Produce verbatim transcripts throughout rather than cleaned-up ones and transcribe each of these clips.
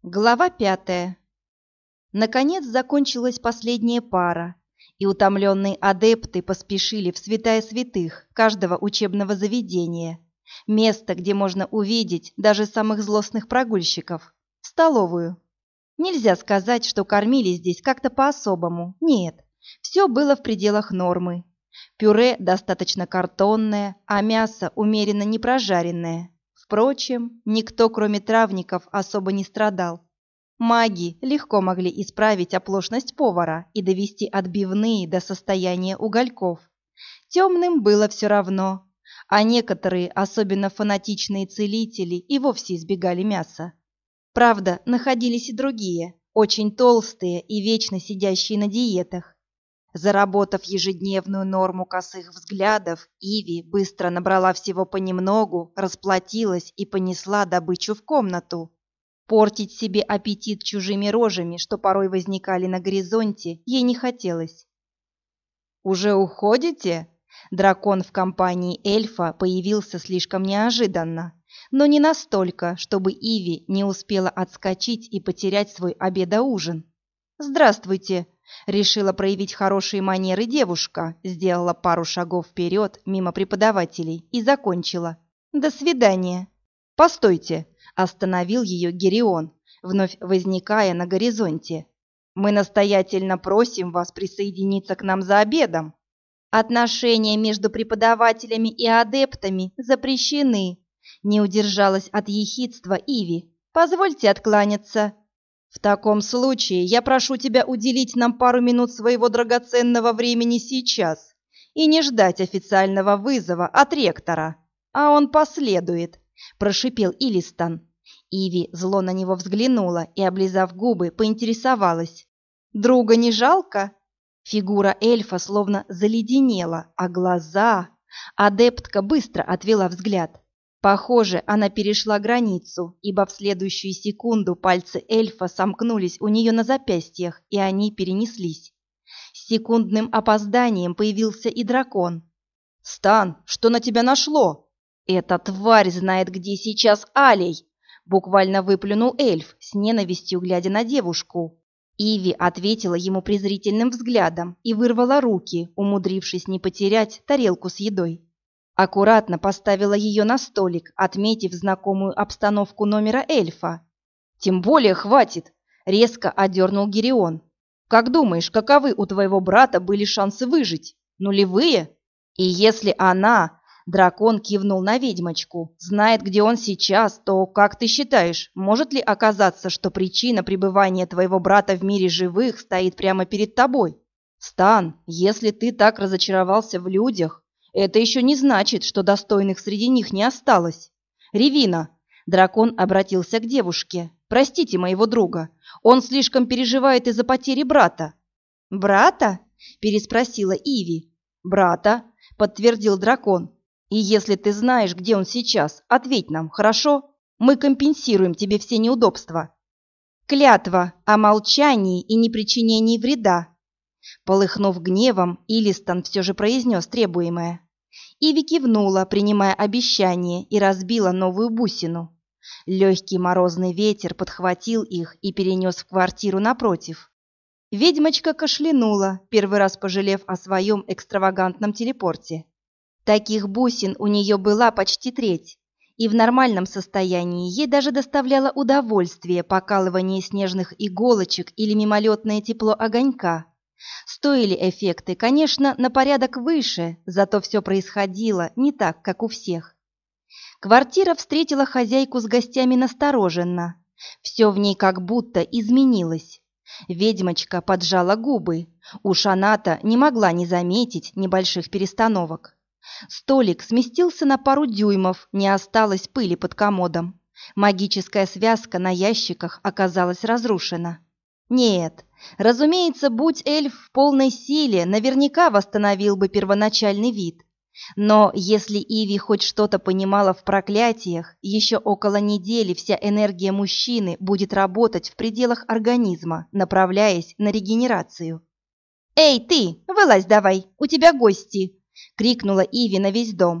Глава пятая. Наконец закончилась последняя пара, и утомленные адепты поспешили в святая святых каждого учебного заведения, место, где можно увидеть даже самых злостных прогульщиков, в столовую. Нельзя сказать, что кормили здесь как-то по-особому, нет, все было в пределах нормы. Пюре достаточно картонное, а мясо умеренно не прожаренное. Впрочем, никто, кроме травников, особо не страдал. Маги легко могли исправить оплошность повара и довести отбивные до состояния угольков. Темным было все равно, а некоторые, особенно фанатичные целители, и вовсе избегали мяса. Правда, находились и другие, очень толстые и вечно сидящие на диетах. Заработав ежедневную норму косых взглядов, Иви быстро набрала всего понемногу, расплатилась и понесла добычу в комнату. Портить себе аппетит чужими рожами, что порой возникали на горизонте, ей не хотелось. «Уже уходите?» Дракон в компании эльфа появился слишком неожиданно, но не настолько, чтобы Иви не успела отскочить и потерять свой обедоужин. «Здравствуйте!» — решила проявить хорошие манеры девушка, сделала пару шагов вперед мимо преподавателей и закончила. «До свидания!» «Постойте!» — остановил ее Герион, вновь возникая на горизонте. «Мы настоятельно просим вас присоединиться к нам за обедом. Отношения между преподавателями и адептами запрещены», — не удержалась от ехидства Иви. «Позвольте откланяться». «В таком случае я прошу тебя уделить нам пару минут своего драгоценного времени сейчас и не ждать официального вызова от ректора, а он последует», — прошипел Илистан. Иви зло на него взглянула и, облизав губы, поинтересовалась. «Друга не жалко?» Фигура эльфа словно заледенела, а глаза... Адептка быстро отвела взгляд. Похоже, она перешла границу, ибо в следующую секунду пальцы эльфа сомкнулись у нее на запястьях, и они перенеслись. С секундным опозданием появился и дракон. «Стан, что на тебя нашло?» «Эта тварь знает, где сейчас Алей!» — буквально выплюнул эльф, с ненавистью глядя на девушку. Иви ответила ему презрительным взглядом и вырвала руки, умудрившись не потерять тарелку с едой. Аккуратно поставила ее на столик, отметив знакомую обстановку номера эльфа. «Тем более хватит!» — резко одернул Герион. «Как думаешь, каковы у твоего брата были шансы выжить? Нулевые? И если она...» — дракон кивнул на ведьмочку. «Знает, где он сейчас, то, как ты считаешь, может ли оказаться, что причина пребывания твоего брата в мире живых стоит прямо перед тобой? Стан, если ты так разочаровался в людях, это еще не значит, что достойных среди них не осталось. Ревина!» — дракон обратился к девушке. «Простите моего друга, он слишком переживает из-за потери брата». «Брата?» — переспросила Иви. «Брата», — подтвердил дракон. «И если ты знаешь, где он сейчас, ответь нам, хорошо? Мы компенсируем тебе все неудобства». «Клятва о молчании и непричинении вреда». Полыхнув гневом, Илистан все же произнес требуемое. Иви кивнула, принимая обещание, и разбила новую бусину. Легкий морозный ветер подхватил их и перенес в квартиру напротив. Ведьмочка кашлянула, первый раз пожалев о своем экстравагантном телепорте. Таких бусин у нее была почти треть, и в нормальном состоянии ей даже доставляло удовольствие покалывание снежных иголочек или мимолетное тепло огонька. Стоили эффекты, конечно, на порядок выше, зато все происходило не так, как у всех. Квартира встретила хозяйку с гостями настороженно. Все в ней как будто изменилось. Ведьмочка поджала губы. Уж она-то не могла не заметить небольших перестановок. Столик сместился на пару дюймов, не осталось пыли под комодом. Магическая связка на ящиках оказалась разрушена. Нет, разумеется, будь эльф в полной силе, наверняка восстановил бы первоначальный вид. Но если Иви хоть что-то понимала в проклятиях, еще около недели вся энергия мужчины будет работать в пределах организма, направляясь на регенерацию. «Эй, ты, вылазь давай, у тебя гости!» — крикнула Иви на весь дом.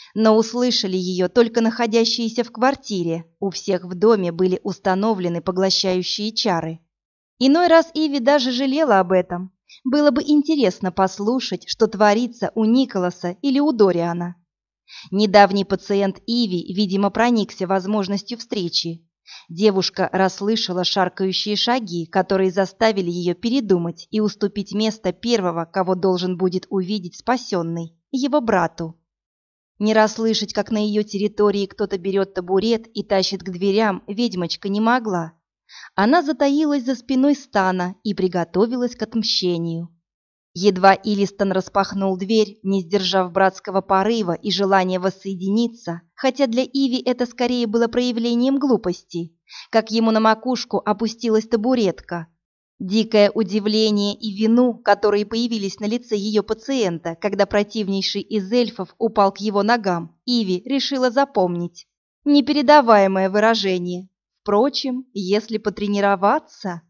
но услышали ее только находящиеся в квартире. У всех в доме были установлены поглощающие чары. Иной раз Иви даже жалела об этом. Было бы интересно послушать, что творится у Николаса или у Дориана. Недавний пациент Иви, видимо, проникся возможностью встречи. Девушка расслышала шаркающие шаги, которые заставили ее передумать и уступить место первого, кого должен будет увидеть спасенный, его брату. Не расслышать, как на ее территории кто-то берет табурет и тащит к дверям, ведьмочка не могла. Она затаилась за спиной Стана и приготовилась к отмщению. Едва Илистон распахнул дверь, не сдержав братского порыва и желания воссоединиться, хотя для Иви это скорее было проявлением глупости, как ему на макушку опустилась табуретка. Дикое удивление и вину, которые появились на лице ее пациента, когда противнейший из эльфов упал к его ногам, Иви решила запомнить. Непередаваемое выражение. Впрочем, если потренироваться...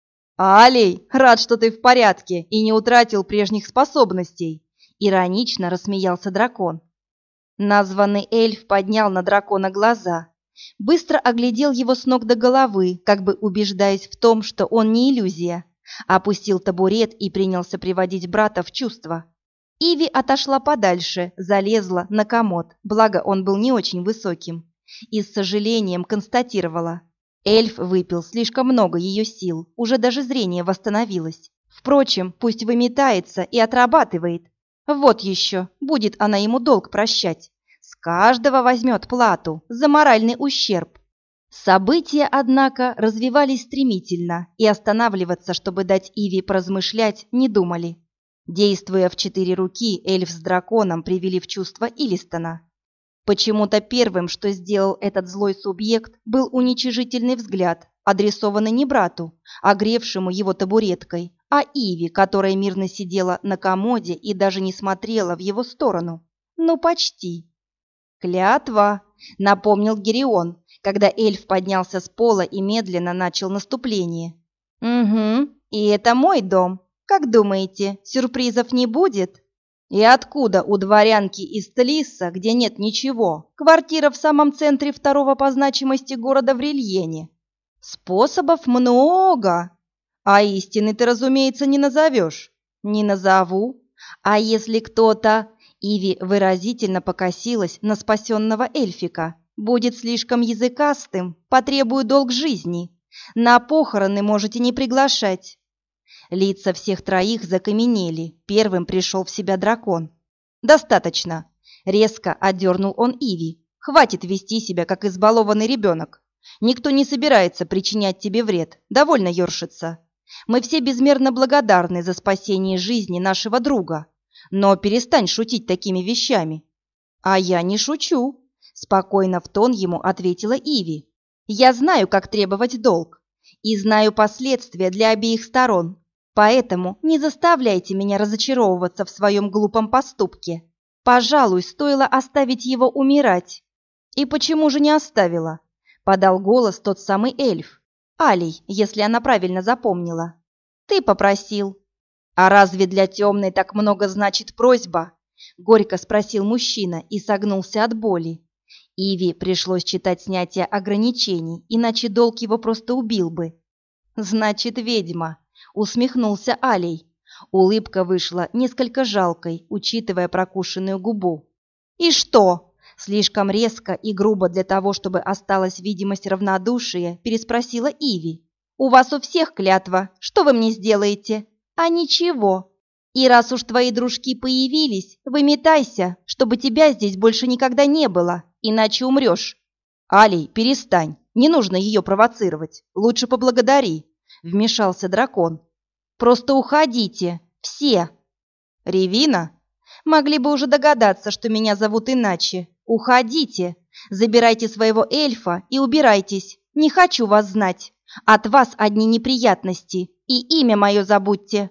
«Алей, рад, что ты в порядке и не утратил прежних способностей!» Иронично рассмеялся дракон. Названный эльф поднял на дракона глаза, быстро оглядел его с ног до головы, как бы убеждаясь в том, что он не иллюзия, опустил табурет и принялся приводить брата в чувство. Иви отошла подальше, залезла на комод, благо он был не очень высоким, и с сожалением констатировала: эльф выпил слишком много ее сил, уже даже зрение восстановилось. Впрочем, пусть выметается и отрабатывает. Вот еще, будет она ему долг прощать. С каждого возьмет плату за моральный ущерб. События, однако, развивались стремительно, и останавливаться, чтобы дать Иви поразмышлять, не думали. Действуя в четыре руки, эльф с драконом привели в чувство Илистона. Почему-то первым, что сделал этот злой субъект, был уничижительный взгляд, адресованный не брату, огревшему его табуреткой, а Иви, которая мирно сидела на комоде и даже не смотрела в его сторону. Ну, почти. «Клятва!» — напомнил Герион, когда эльф поднялся с пола и медленно начал наступление. «Угу, и это мой дом. Как думаете, сюрпризов не будет?» «И откуда у дворянки из Тлиса, где нет ничего, квартира в самом центре второго по значимости города в Рильене? Способов много, а истины ты, разумеется, не назовешь». «Не назову. А если кто-то...» Иви выразительно покосилась на спасенного эльфика. «Будет слишком языкастым, потребую долг жизни. На похороны можете не приглашать». Лица всех троих закаменели. Первым пришел в себя дракон. «Достаточно!» — резко отдернул он Иви. «Хватит вести себя, как избалованный ребенок. Никто не собирается причинять тебе вред. Довольно ершиться. Мы все безмерно благодарны за спасение жизни нашего друга. Но перестань шутить такими вещами». «А я не шучу», — спокойно в тон ему ответила Иви. «Я знаю, как требовать долг, и знаю последствия для обеих сторон. Поэтому не заставляйте меня разочаровываться в своем глупом поступке. Пожалуй, стоило оставить его умирать». «И почему же не оставила?» — подал голос тот самый эльф. Алей, если она правильно запомнила. «Ты попросил». «А разве для темной так много значит просьба?» — горько спросил мужчина и согнулся от боли. Иви пришлось читать снятие ограничений, иначе долг его просто убил бы. «Значит, ведьма», — усмехнулся Алей. Улыбка вышла несколько жалкой, учитывая прокушенную губу. «И что?» — слишком резко и грубо для того, чтобы осталась видимость равнодушия, переспросила Иви. «У вас у всех клятва. Что вы мне сделаете?» «А ничего. И раз уж твои дружки появились, выметайся, чтобы тебя здесь больше никогда не было, иначе умрешь». «Алей, перестань. Не нужно ее провоцировать. Лучше поблагодари», — вмешался дракон. «Просто уходите. Все». «Ревина? Могли бы уже догадаться, что меня зовут иначе. Уходите. Забирайте своего эльфа и убирайтесь. Не хочу вас знать. От вас одни неприятности. И имя мое забудьте».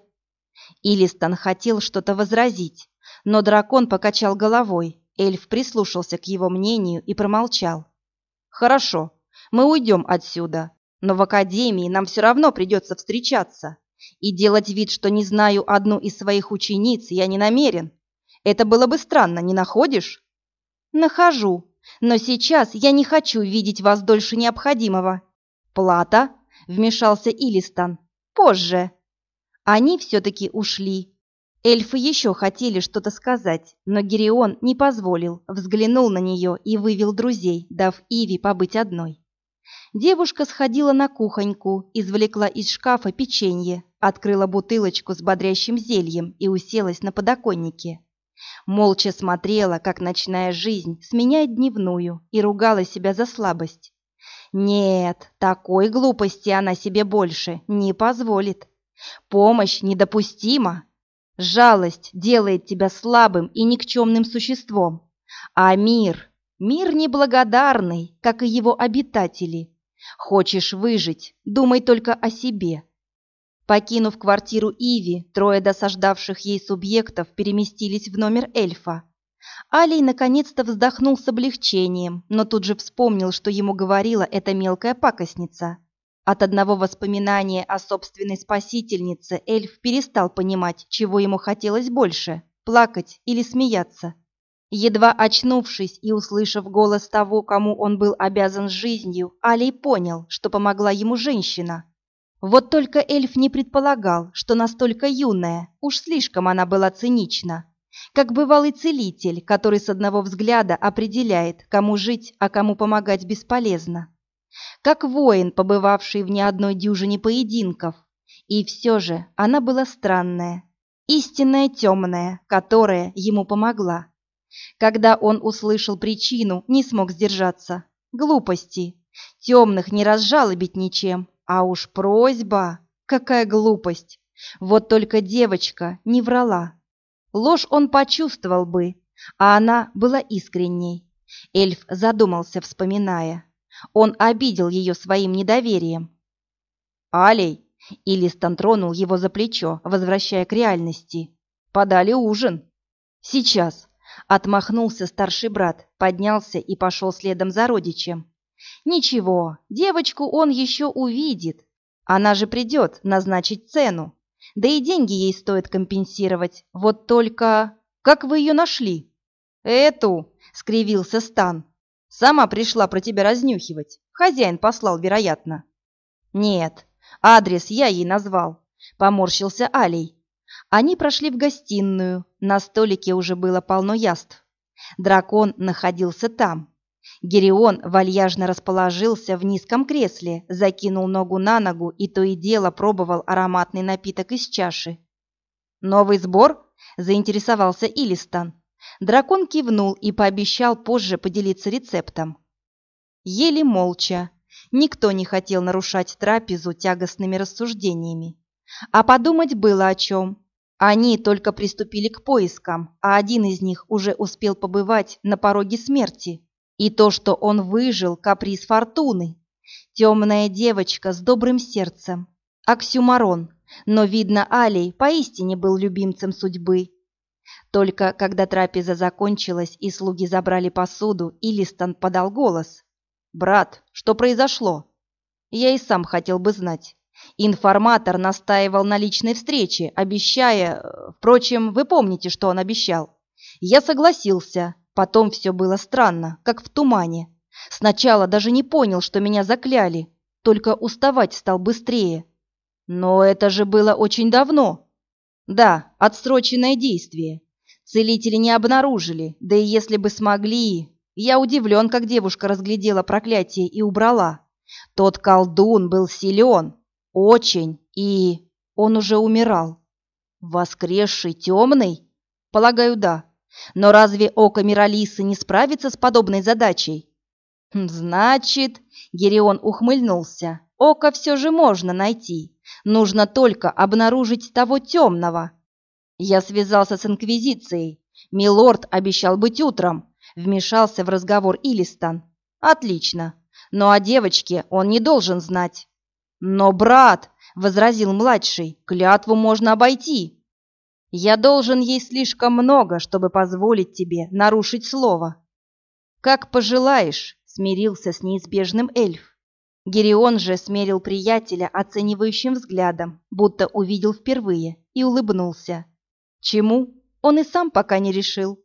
Илистон хотел что-то возразить, но дракон покачал головой. Эльф прислушался к его мнению и промолчал. «Хорошо, мы уйдем отсюда, но в академии нам все равно придется встречаться. И делать вид, что не знаю одну из своих учениц, я не намерен. Это было бы странно, не находишь?» «Нахожу, но сейчас я не хочу видеть вас дольше необходимого». «Плата?» — вмешался Илистан. «Позже». Они все-таки ушли. Эльфы еще хотели что-то сказать, но Гирион не позволил, взглянул на нее и вывел друзей, дав Иве побыть одной. Девушка сходила на кухоньку, извлекла из шкафа печенье, открыла бутылочку с бодрящим зельем и уселась на подоконнике. Молча смотрела, как ночная жизнь сменяет дневную, и ругала себя за слабость. Нет, такой глупости она себе больше не позволит. Помощь недопустима. Жалость делает тебя слабым и никчемным существом. А мир, мир неблагодарный, как и его обитатели. Хочешь выжить, думай только о себе. Покинув квартиру Иви, трое досаждавших ей субъектов переместились в номер эльфа. Алей наконец-то вздохнул с облегчением, но тут же вспомнил, что ему говорила эта мелкая пакостница. От одного воспоминания о собственной спасительнице эльф перестал понимать, чего ему хотелось больше – плакать или смеяться. Едва очнувшись и услышав голос того, кому он был обязан жизнью, Алей понял, что помогла ему женщина. Вот только эльф не предполагал, что настолько юная, уж слишком она была цинична. Как бывалый целитель, который с одного взгляда определяет, кому жить, а кому помогать бесполезно. Как воин, побывавший в не одной дюжине поединков. И все же она была странная, истинная темная, которая ему помогла. Когда он услышал причину, не смог сдержаться. Глупости. Темных не разжалобить ничем, а уж просьба. Какая глупость. Вот только девочка не врала. Ложь он почувствовал бы, а она была искренней. Эльф задумался, вспоминая. Он обидел ее своим недоверием. «Алей!» — Илистан тронул его за плечо, возвращая к реальности. «Подали ужин». «Сейчас!» — отмахнулся старший брат, поднялся и пошел следом за родичем. «Ничего, девочку он еще увидит. Она же придет назначить цену. Да и деньги ей стоит компенсировать. Вот только... Как вы ее нашли?» «Эту!» — скривился Стан. «Сама пришла про тебя разнюхивать. Хозяин послал, вероятно». «Нет, адрес я ей назвал», — поморщился Алей. Они прошли в гостиную. На столике уже было полно яств. Дракон находился там. Гирион вальяжно расположился в низком кресле, закинул ногу на ногу и то и дело пробовал ароматный напиток из чаши. «Новый сбор?» – заинтересовался Илистан. Дракон кивнул и пообещал позже поделиться рецептом. Ели молча. Никто не хотел нарушать трапезу тягостными рассуждениями. А подумать было о чем. Они только приступили к поискам, а один из них уже успел побывать на пороге смерти. И то, что он выжил, каприз фортуны. Темная девочка с добрым сердцем. Оксюмарон. Но, видно, Алей поистине был любимцем судьбы. Только когда трапеза закончилась и слуги забрали посуду, Илистан подал голос. «Брат, что произошло?» «Я и сам хотел бы знать. Информатор настаивал на личной встрече, обещая... Впрочем, вы помните, что он обещал. Я согласился. Потом все было странно, как в тумане. Сначала даже не понял, что меня закляли, только уставать стал быстрее. Но это же было очень давно. Да, отсроченное действие. Целители не обнаружили, да и если бы смогли... Я удивлен, как девушка разглядела проклятие и убрала. Тот колдун был силен, очень, и... Он уже умирал. Воскресший темный? Полагаю, да. Но разве око Миралисы не справится с подобной задачей? Значит, Гирион ухмыльнулся, око все же можно найти. Нужно только обнаружить того темного. Я связался с Инквизицией. Милорд обещал быть утром. Вмешался в разговор Илистан. Отлично. Но о девочке он не должен знать. Но, брат, возразил младший, клятву можно обойти. Я должен ей слишком много, чтобы позволить тебе нарушить слово. Как пожелаешь, смирился с неизбежным эльф. Гирион же смерил приятеля оценивающим взглядом, будто увидел впервые, и улыбнулся. Чему? Он и сам пока не решил.